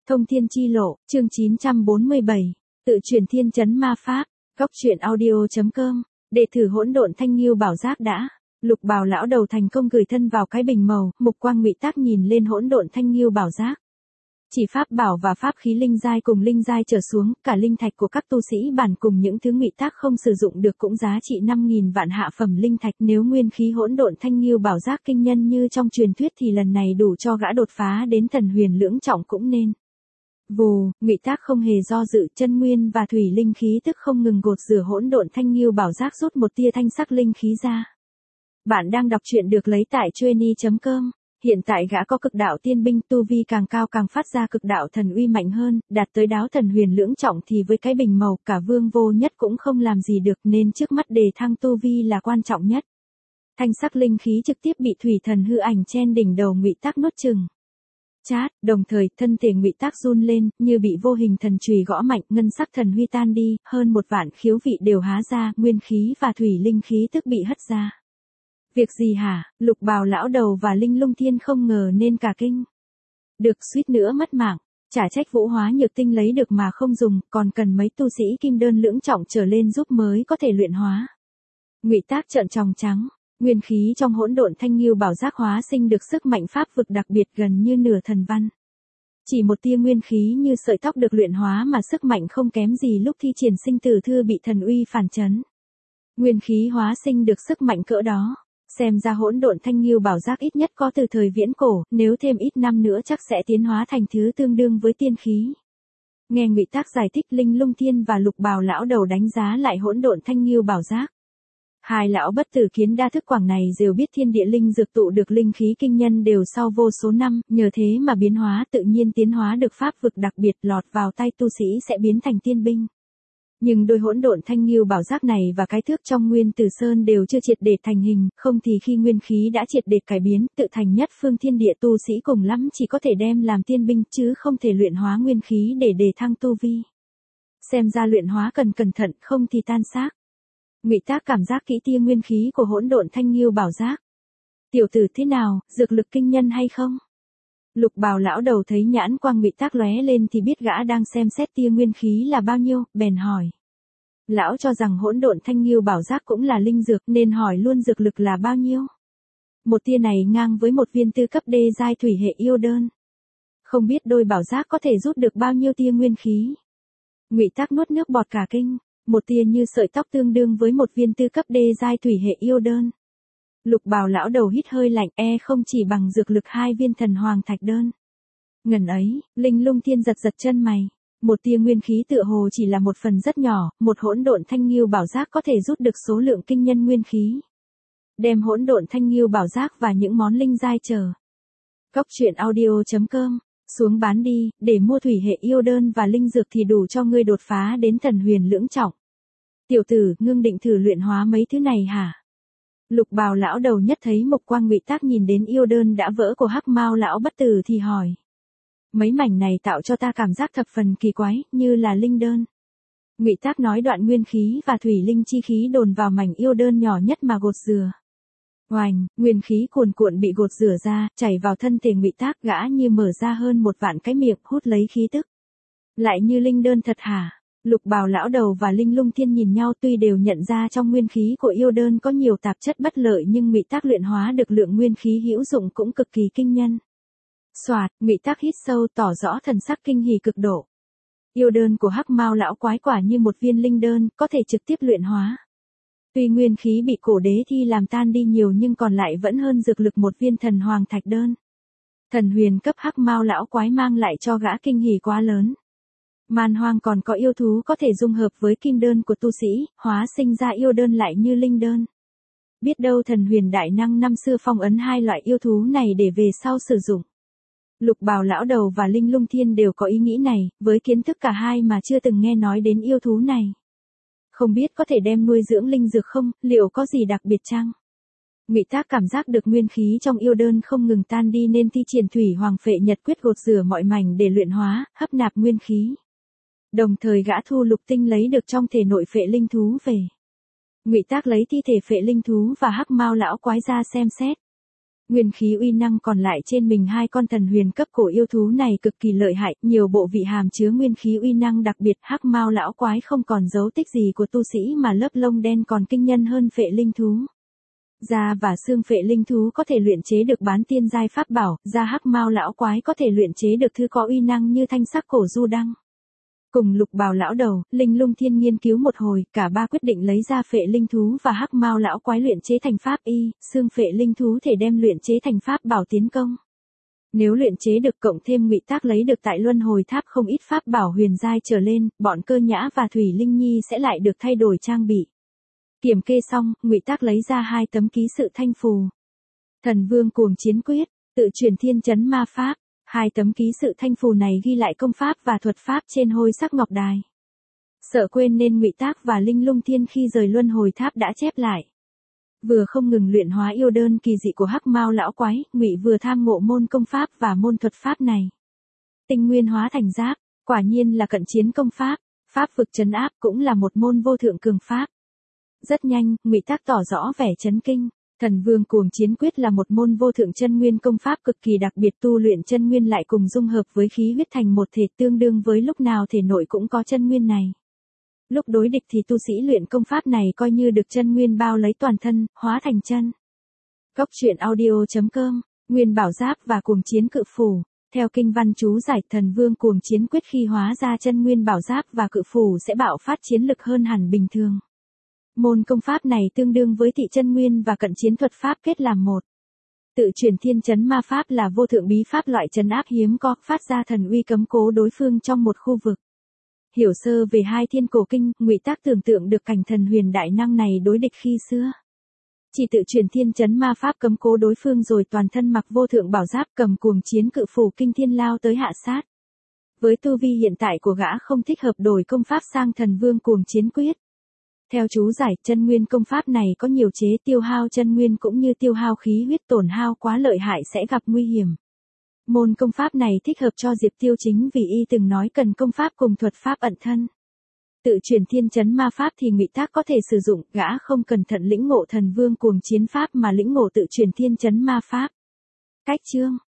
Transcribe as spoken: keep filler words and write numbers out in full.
Thông thiên chi lộ, chương chín trăm bốn mươi bảy, tự truyền thiên chấn ma pháp, góc truyện audio.com, đệ thử hỗn độn thanh nghiêu bảo giác đã. Lục Bào lão đầu thành công gửi thân vào cái bình màu, mục quang ngụy tác nhìn lên hỗn độn thanh nghiêu bảo giác. Chỉ pháp bảo và pháp khí linh giai cùng linh giai trở xuống, cả linh thạch của các tu sĩ bản cùng những thứ ngụy tác không sử dụng được cũng giá trị năm nghìn vạn hạ phẩm linh thạch. Nếu nguyên khí hỗn độn thanh nghiêu bảo giác kinh nhân như trong truyền thuyết thì lần này đủ cho gã đột phá đến thần huyền lưỡng trọng cũng nên. Vù, ngụy tác không hề do dự, chân nguyên và thủy linh khí tức không ngừng gột rửa hỗn độn thanh nghiêu bảo giác, rút một tia thanh sắc linh khí ra. Bạn đang đọc truyện được lấy tại chueny chấm com. Hiện tại gã có cực đạo tiên binh, tu vi càng cao càng phát ra cực đạo thần uy mạnh hơn, đạt tới đáo thần huyền lưỡng trọng thì với cái bình màu cả vương vô nhất cũng không làm gì được, nên trước mắt đề thăng tu vi là quan trọng nhất. Thanh sắc linh khí trực tiếp bị thủy thần hư ảnh chen đỉnh đầu ngụy tác nuốt chừng. Chát, đồng thời thân thể ngụy tác run lên, như bị vô hình thần chùy gõ mạnh, ngân sắc thần huy tan đi, hơn một vạn khiếu vị đều há ra, nguyên khí và thủy linh khí tức bị hất ra. Việc gì hả? Lục Bào lão đầu và Linh Lung Thiên không ngờ nên cả kinh. Được, suýt nữa mất mạng, chả trách Vũ Hóa Nhược Tinh lấy được mà không dùng, còn cần mấy tu sĩ kim đơn lưỡng trọng trở lên giúp mới có thể luyện hóa. Ngụy tác trợn tròng trắng, nguyên khí trong hỗn độn thanh nghiêu bảo giác hóa sinh được sức mạnh pháp vực đặc biệt gần như nửa thần văn. Chỉ một tia nguyên khí như sợi tóc được luyện hóa mà sức mạnh không kém gì lúc thi triển sinh tử thư bị thần uy phản chấn. Nguyên khí hóa sinh được sức mạnh cỡ đó. Xem ra hỗn độn thanh nghiêu bảo giác ít nhất có từ thời viễn cổ, nếu thêm ít năm nữa chắc sẽ tiến hóa thành thứ tương đương với tiên khí. Nghe ngụy tác giải thích, Linh Lung Thiên và Lục Bào lão đầu đánh giá lại hỗn độn thanh nghiêu bảo giác. Hai lão bất tử kiến đa thức quảng này đều biết thiên địa linh dược tụ được linh khí kinh nhân đều sau vô số năm, nhờ thế mà biến hóa tự nhiên tiến hóa được pháp vực đặc biệt, lọt vào tay tu sĩ sẽ biến thành tiên binh. Nhưng đôi hỗn độn thanh nghiêu bảo giác này và cái thước trong nguyên tử sơn đều chưa triệt để thành hình, không thì khi nguyên khí đã triệt để cải biến, tự thành nhất phương thiên địa tu sĩ cùng lắm chỉ có thể đem làm tiên binh chứ không thể luyện hóa nguyên khí để đề thăng tu vi. Xem ra luyện hóa cần cẩn thận, không thì tan xác. Ngụy tác cảm giác kỹ tia nguyên khí của hỗn độn thanh nghiêu bảo giác. Tiểu tử thế nào, dược lực kinh nhân hay không? Lục Bào lão đầu thấy nhãn quang ngụy tác lóe lên thì biết gã đang xem xét tia nguyên khí là bao nhiêu, bèn hỏi. Lão cho rằng hỗn độn thanh nghiêu bảo giác cũng là linh dược nên hỏi luôn dược lực là bao nhiêu. Một tia này ngang với một viên tư cấp đê giai thủy hệ yêu đơn. Không biết đôi bảo giác có thể rút được bao nhiêu tia nguyên khí. Ngụy tác nuốt nước bọt cả kinh, một tia như sợi tóc tương đương với một viên tư cấp đê giai thủy hệ yêu đơn. Lục Bào lão đầu hít hơi lạnh, e không chỉ bằng dược lực hai viên thần hoàng thạch đơn. Ngần ấy, Linh Lung Thiên giật giật chân mày. Một tia nguyên khí tựa hồ chỉ là một phần rất nhỏ, một hỗn độn thanh nghiêu bảo giác có thể rút được số lượng kinh nhân nguyên khí. Đem hỗn độn thanh nghiêu bảo giác và những món linh giai chờ. Góc truyện audio.com, xuống bán đi, để mua thủy hệ yêu đơn và linh dược thì đủ cho ngươi đột phá đến thần huyền lưỡng trọng. Tiểu tử, ngưng định thử luyện hóa mấy thứ này hả? Lục Bào lão đầu nhất thấy mục quang ngụy tác nhìn đến yêu đơn đã vỡ của hắc mao lão bất tử thì hỏi. Mấy mảnh này tạo cho ta cảm giác thập phần kỳ quái, như là linh đơn. Ngụy tác nói đoạn nguyên khí và thủy linh chi khí đồn vào mảnh yêu đơn nhỏ nhất mà gột rửa. Oành, nguyên khí cuồn cuộn bị gột rửa ra, chảy vào thân thể ngụy tác, gã như mở ra hơn một vạn cái miệng hút lấy khí tức. Lại như linh đơn thật hả? Lục Bào lão đầu và Linh Lung Thiên nhìn nhau, tuy đều nhận ra trong nguyên khí của yêu đơn có nhiều tạp chất bất lợi nhưng ngụy tác luyện hóa được lượng nguyên khí hữu dụng cũng cực kỳ kinh nhân. Soạt, ngụy tác hít sâu tỏ rõ thần sắc kinh hỉ cực độ. Yêu đơn của hắc mao lão quái quả như một viên linh đơn, có thể trực tiếp luyện hóa. Tuy nguyên khí bị cổ đế thi làm tan đi nhiều nhưng còn lại vẫn hơn dược lực một viên thần hoàng thạch đơn. Thần huyền cấp hắc mao lão quái mang lại cho gã kinh hỉ quá lớn. Man hoang còn có yêu thú có thể dung hợp với kim đơn của tu sĩ, hóa sinh ra yêu đơn lại như linh đơn. Biết đâu thần huyền đại năng năm xưa phong ấn hai loại yêu thú này để về sau sử dụng. Lục Bào lão đầu và Linh Lung Thiên đều có ý nghĩ này, với kiến thức cả hai mà chưa từng nghe nói đến yêu thú này. Không biết có thể đem nuôi dưỡng linh dược không, liệu có gì đặc biệt chăng? Ngụy tác cảm giác được nguyên khí trong yêu đơn không ngừng tan đi nên thi triển thủy hoàng phệ nhật quyết gột rửa mọi mảnh để luyện hóa, hấp nạp nguyên khí. Đồng thời gã thu lục tinh lấy được trong thể nội phệ linh thú về. Ngụy tác lấy thi thể phệ linh thú và hắc mao lão quái ra xem xét. Nguyên khí uy năng còn lại trên mình hai con thần huyền cấp cổ yêu thú này cực kỳ lợi hại, nhiều bộ vị hàm chứa nguyên khí uy năng đặc biệt, hắc mao lão quái không còn dấu tích gì của tu sĩ mà lớp lông đen còn kinh nhân hơn phệ linh thú. Da và xương phệ linh thú có thể luyện chế được bán tiên giai pháp bảo, da hắc mao lão quái có thể luyện chế được thứ có uy năng như thanh sắc cổ du đăng. Cùng Lục Bào lão đầu, Linh Lung Thiên nghiên cứu một hồi, cả ba quyết định lấy ra phệ linh thú và hắc mao lão quái luyện chế thành pháp y, xương phệ linh thú thể đem luyện chế thành pháp bảo tiến công. Nếu luyện chế được cộng thêm ngụy tác lấy được tại luân hồi tháp không ít pháp bảo huyền giai trở lên, bọn Cơ Nhã và Thủy Linh Nhi sẽ lại được thay đổi trang bị. Kiểm kê xong, ngụy tác lấy ra hai tấm ký sự thanh phù. Thần Vương Cuồng Chiến Quyết, tự truyền thiên chấn ma pháp. Hai tấm ký sự thanh phù này ghi lại công pháp và thuật pháp trên hôi sắc ngọc đài. Sợ quên nên ngụy tác và Linh Lung Thiên khi rời luân hồi tháp đã chép lại. Vừa không ngừng luyện hóa yêu đơn kỳ dị của hắc mao lão quái, ngụy vừa tham ngộ môn công pháp và môn thuật pháp này. Tinh nguyên hóa thành giáp, quả nhiên là cận chiến công pháp, pháp vực trấn áp cũng là một môn vô thượng cường pháp. Rất nhanh, ngụy tác tỏ rõ vẻ chấn kinh. Thần Vương Cuồng Chiến Quyết là một môn vô thượng chân nguyên công pháp cực kỳ đặc biệt, tu luyện chân nguyên lại cùng dung hợp với khí huyết thành một thể, tương đương với lúc nào thể nội cũng có chân nguyên này. Lúc đối địch thì tu sĩ luyện công pháp này coi như được chân nguyên bao lấy toàn thân, hóa thành chân. Góc truyện audio chấm com, Nguyên Bảo Giáp và Cuồng Chiến Cự Phủ. Theo kinh văn chú giải, Thần Vương Cuồng Chiến Quyết khi hóa ra chân nguyên bảo giáp và cự phủ sẽ bạo phát chiến lực hơn hẳn bình thường. Môn công pháp này tương đương với thị chân nguyên và cận chiến thuật pháp kết làm một. Tự truyền thiên chấn ma pháp là vô thượng bí pháp loại trấn áp hiếm có, phát ra thần uy cấm cố đối phương trong một khu vực. Hiểu sơ về hai thiên cổ kinh, ngụy tác tưởng tượng được cảnh thần huyền đại năng này đối địch khi xưa. Chỉ tự truyền thiên chấn ma pháp cấm cố đối phương rồi toàn thân mặc vô thượng bảo giáp cầm cuồng chiến cự phủ kinh thiên lao tới hạ sát. Với tu vi hiện tại của gã không thích hợp đổi công pháp sang Thần Vương Cuồng Chiến Quyết. Theo chú giải, chân nguyên công pháp này có nhiều chế, tiêu hao chân nguyên cũng như tiêu hao khí huyết, tổn hao quá lợi hại sẽ gặp nguy hiểm. Môn công pháp này thích hợp cho Diệp Tiêu chính vì y từng nói cần công pháp cùng thuật pháp ẩn thân. Tự truyền thiên chấn ma pháp thì ngụy tác có thể sử dụng, gã không cẩn thận lĩnh ngộ Thần Vương Cuồng Chiến pháp mà lĩnh ngộ tự truyền thiên chấn ma pháp. Cách chương